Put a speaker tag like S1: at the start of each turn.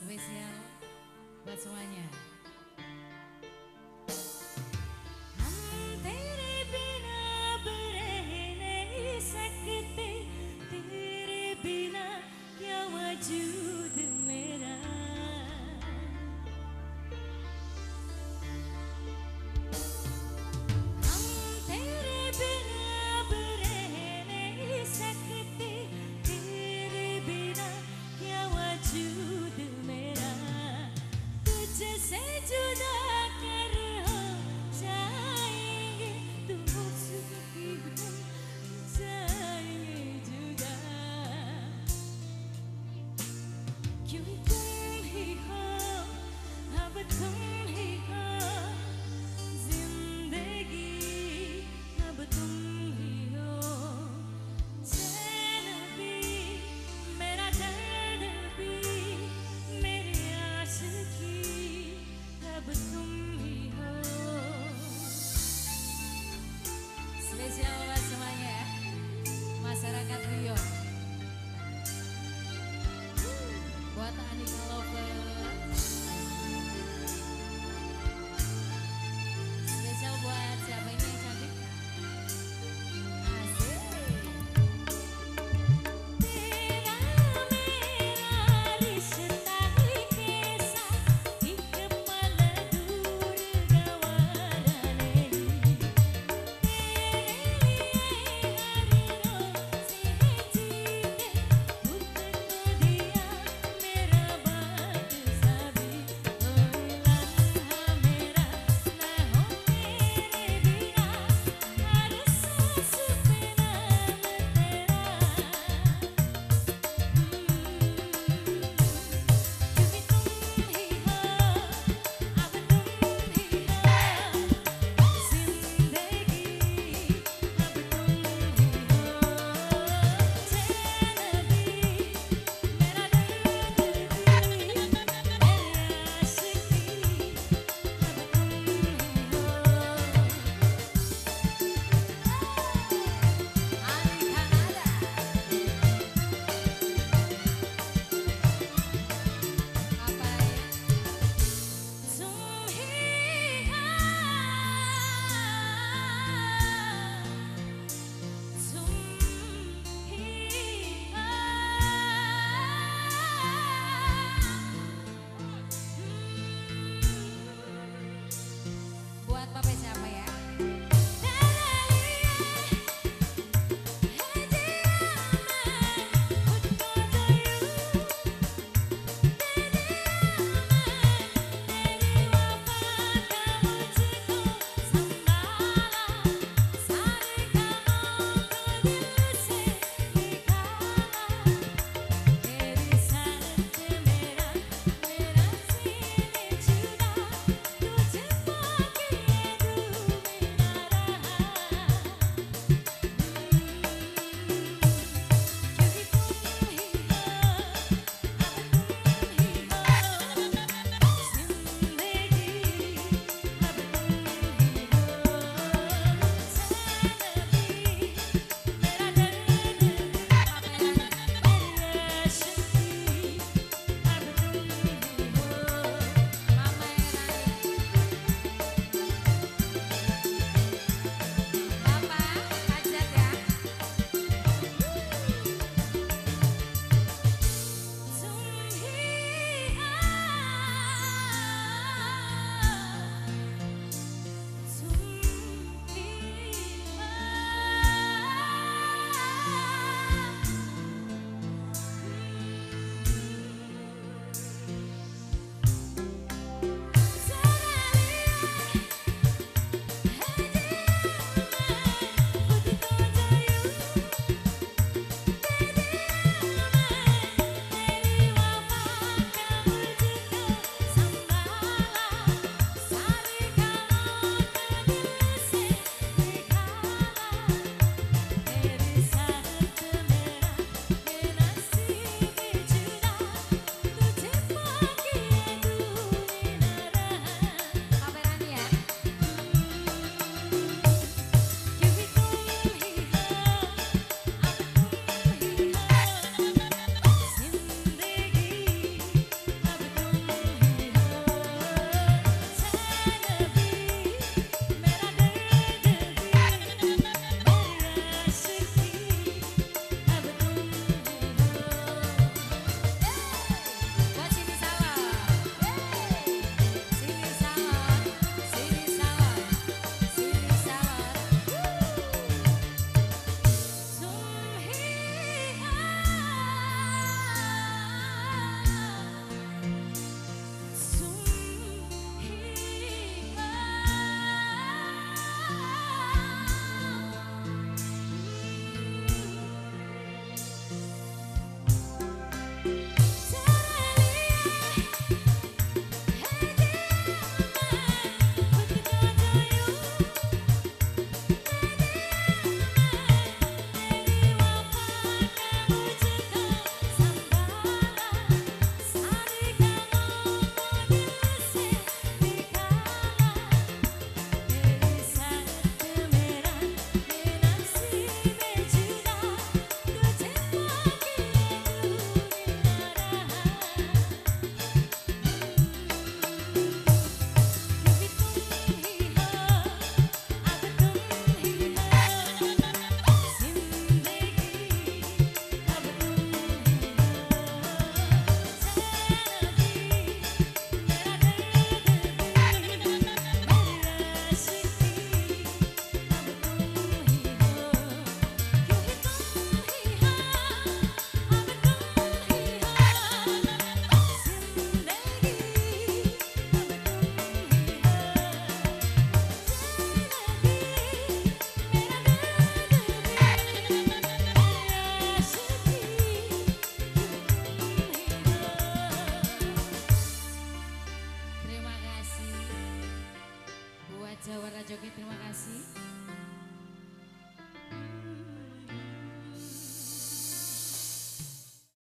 S1: Spesial buat semuanya. वजूद मेरा हम तेरे बिना अब रह नहीं सकते, तेरे बिना क्या वजूद मेरा, तुझसे जुदा कर हो जाएंगे, तू मुझसे हम जाएंगे जुदा, क्यों तुम ही हो, अब तुम ही हो, जिंदगी अब तुम ही हो, चैन भी मेरा दर्द भी मेरी आशिकी अब तुम ही हो. Spesial buat semuanya ya, masyarakat Rio. Buat Anika Lovers, spesial buat siapa ini yang cantik? Asik. Tera mera rishta hi kaisa, ek pal dur gawara nahi, tere liye har roz hai jeete, khud ko diya मेरा बात सभी. kasih. Buat Jawara Joget terima kasih.